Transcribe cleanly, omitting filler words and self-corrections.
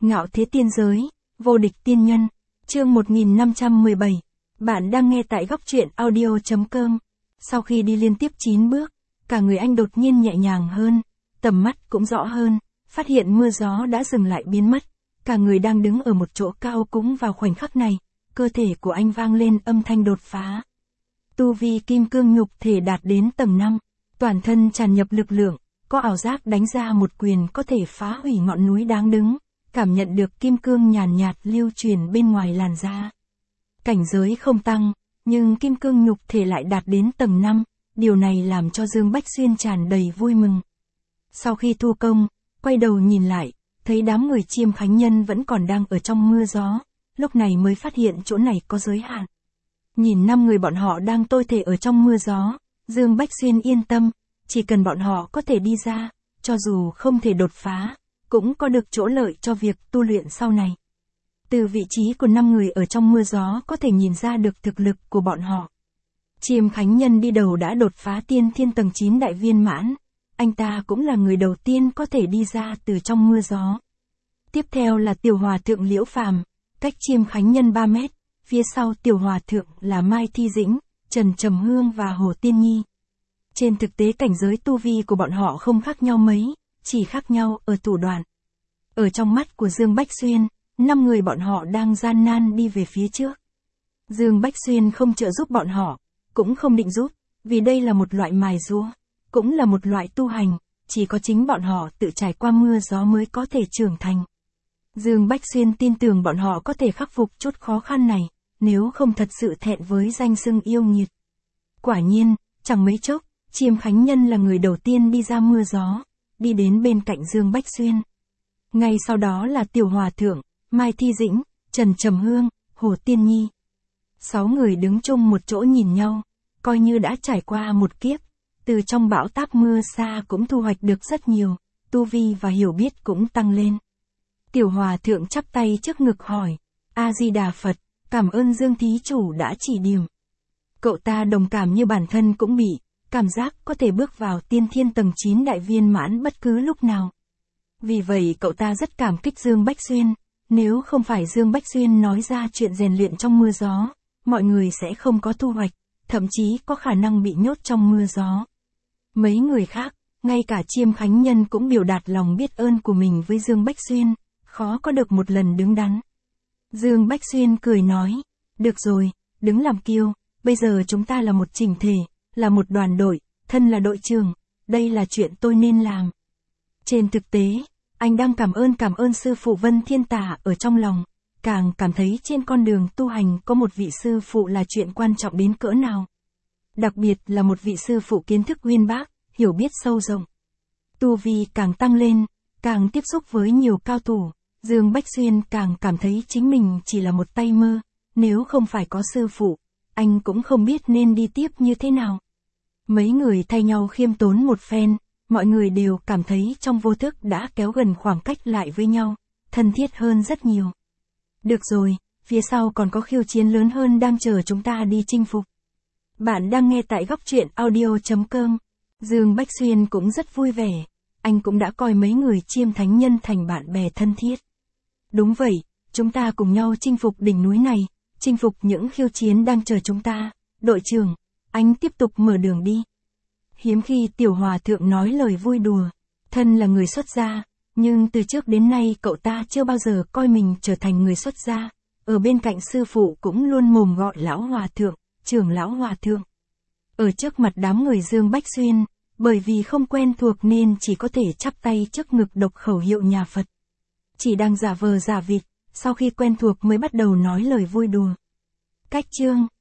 Ngạo thế tiên giới, vô địch tiên nhân, chương 1517. Bạn đang nghe tại góc truyện audio.com. Sau khi đi liên tiếp 9 bước, cả người anh đột nhiên nhẹ nhàng hơn, tầm mắt cũng rõ hơn, phát hiện mưa gió đã dừng lại biến mất. Cả người đang đứng ở một chỗ cao cũng vào khoảnh khắc này, cơ thể của anh vang lên âm thanh đột phá. Tu vi kim cương nhục thể đạt đến tầng 5, toàn thân tràn nhập lực lượng, có ảo giác đánh ra một quyền có thể phá hủy ngọn núi đáng đứng, cảm nhận được kim cương nhàn nhạt lưu truyền bên ngoài làn da. Cảnh giới không tăng, nhưng kim cương nhục thể lại đạt đến tầng 5, điều này làm cho Dương Bách Xuyên tràn đầy vui mừng. Sau khi thu công, quay đầu nhìn lại, thấy đám người Chiêm Khánh Nhân vẫn còn đang ở trong mưa gió, lúc này mới phát hiện chỗ này có giới hạn. Nhìn 5 người bọn họ đang tôi thể ở trong mưa gió, Dương Bách Xuyên yên tâm, chỉ cần bọn họ có thể đi ra, cho dù không thể đột phá, cũng có được chỗ lợi cho việc tu luyện sau này. Từ vị trí của 5 người ở trong mưa gió có thể nhìn ra được thực lực của bọn họ. Chiêm Khánh Nhân đi đầu đã đột phá tiên thiên tầng 9 đại viên mãn, anh ta cũng là người đầu tiên có thể đi ra từ trong mưa gió. Tiếp theo là Tiểu Hòa Thượng Liễu Phàm, cách Chiêm Khánh Nhân 3 mét, phía sau Tiểu Hòa Thượng là Mai Thi Dĩnh, Trần Trầm Hương và Hồ Tiên Nhi. Trên thực tế cảnh giới tu vi của bọn họ không khác nhau mấy, chỉ khác nhau ở thủ đoạn. Ở trong mắt của Dương Bách Xuyên, 5 người bọn họ đang gian nan đi về phía trước. Dương Bách Xuyên không trợ giúp bọn họ, cũng không định giúp, vì đây là một loại mài giũa, cũng là một loại tu hành, chỉ có chính bọn họ tự trải qua mưa gió mới có thể trưởng thành. Dương Bách Xuyên tin tưởng bọn họ có thể khắc phục chút khó khăn này, nếu không thật sự thẹn với danh xưng yêu nghiệt. Quả nhiên, chẳng mấy chốc, Chiêm Khánh Nhân là người đầu tiên đi ra mưa gió, đi đến bên cạnh Dương Bách Xuyên. Ngay sau đó là Tiểu Hòa Thượng, Mai Thi Dĩnh, Trần Trầm Hương, Hồ Tiên Nhi. 6 người đứng chung một chỗ nhìn nhau, coi như đã trải qua một kiếp, từ trong bão táp mưa xa cũng thu hoạch được rất nhiều, tu vi và hiểu biết cũng tăng lên. Tiểu Hòa Thượng chắp tay trước ngực hỏi, A-di-đà Phật, cảm ơn Dương Thí Chủ đã chỉ điểm. Cậu ta đồng cảm như bản thân cũng bị, cảm giác có thể bước vào tiên thiên tầng 9 đại viên mãn bất cứ lúc nào. Vì vậy cậu ta rất cảm kích Dương Bách Xuyên, nếu không phải Dương Bách Xuyên nói ra chuyện rèn luyện trong mưa gió, mọi người sẽ không có thu hoạch, thậm chí có khả năng bị nhốt trong mưa gió. Mấy người khác, ngay cả Chiêm Khánh Nhân cũng biểu đạt lòng biết ơn của mình với Dương Bách Xuyên, khó có được một lần đứng đắn. Dương Bách Xuyên cười nói, được rồi, đừng làm kiêu, bây giờ chúng ta là một chỉnh thể, là một đoàn đội, thân là đội trưởng, đây là chuyện tôi nên làm. Trên thực tế, anh đang cảm ơn sư phụ Vân Thiên Tà ở trong lòng, càng cảm thấy trên con đường tu hành có một vị sư phụ là chuyện quan trọng đến cỡ nào. Đặc biệt là một vị sư phụ kiến thức uyên bác, hiểu biết sâu rộng. Tu vi càng tăng lên, càng tiếp xúc với nhiều cao thủ, Dương Bách Xuyên càng cảm thấy chính mình chỉ là một tay mơ, nếu không phải có sư phụ, anh cũng không biết nên đi tiếp như thế nào. Mấy người thay nhau khiêm tốn một phen, mọi người đều cảm thấy trong vô thức đã kéo gần khoảng cách lại với nhau, thân thiết hơn rất nhiều. Được rồi, phía sau còn có khiêu chiến lớn hơn đang chờ chúng ta đi chinh phục. Bạn đang nghe tại góc truyện audio.com. Dương Bách Xuyên cũng rất vui vẻ, anh cũng đã coi mấy người Chiêm Thánh Nhân thành bạn bè thân thiết. Đúng vậy, chúng ta cùng nhau chinh phục đỉnh núi này, chinh phục những khiêu chiến đang chờ chúng ta. Đội trưởng, anh tiếp tục mở đường đi. Hiếm khi Tiểu Hòa Thượng nói lời vui đùa, thân là người xuất gia, nhưng từ trước đến nay cậu ta chưa bao giờ coi mình trở thành người xuất gia, ở bên cạnh sư phụ cũng luôn mồm gọi Lão Hòa Thượng, Trưởng Lão Hòa Thượng. Ở trước mặt đám người Dương Bách Xuyên, bởi vì không quen thuộc nên chỉ có thể chắp tay trước ngực đọc khẩu hiệu nhà Phật. Chỉ đang giả vờ giả vịt, sau khi quen thuộc mới bắt đầu nói lời vui đùa. Cách chương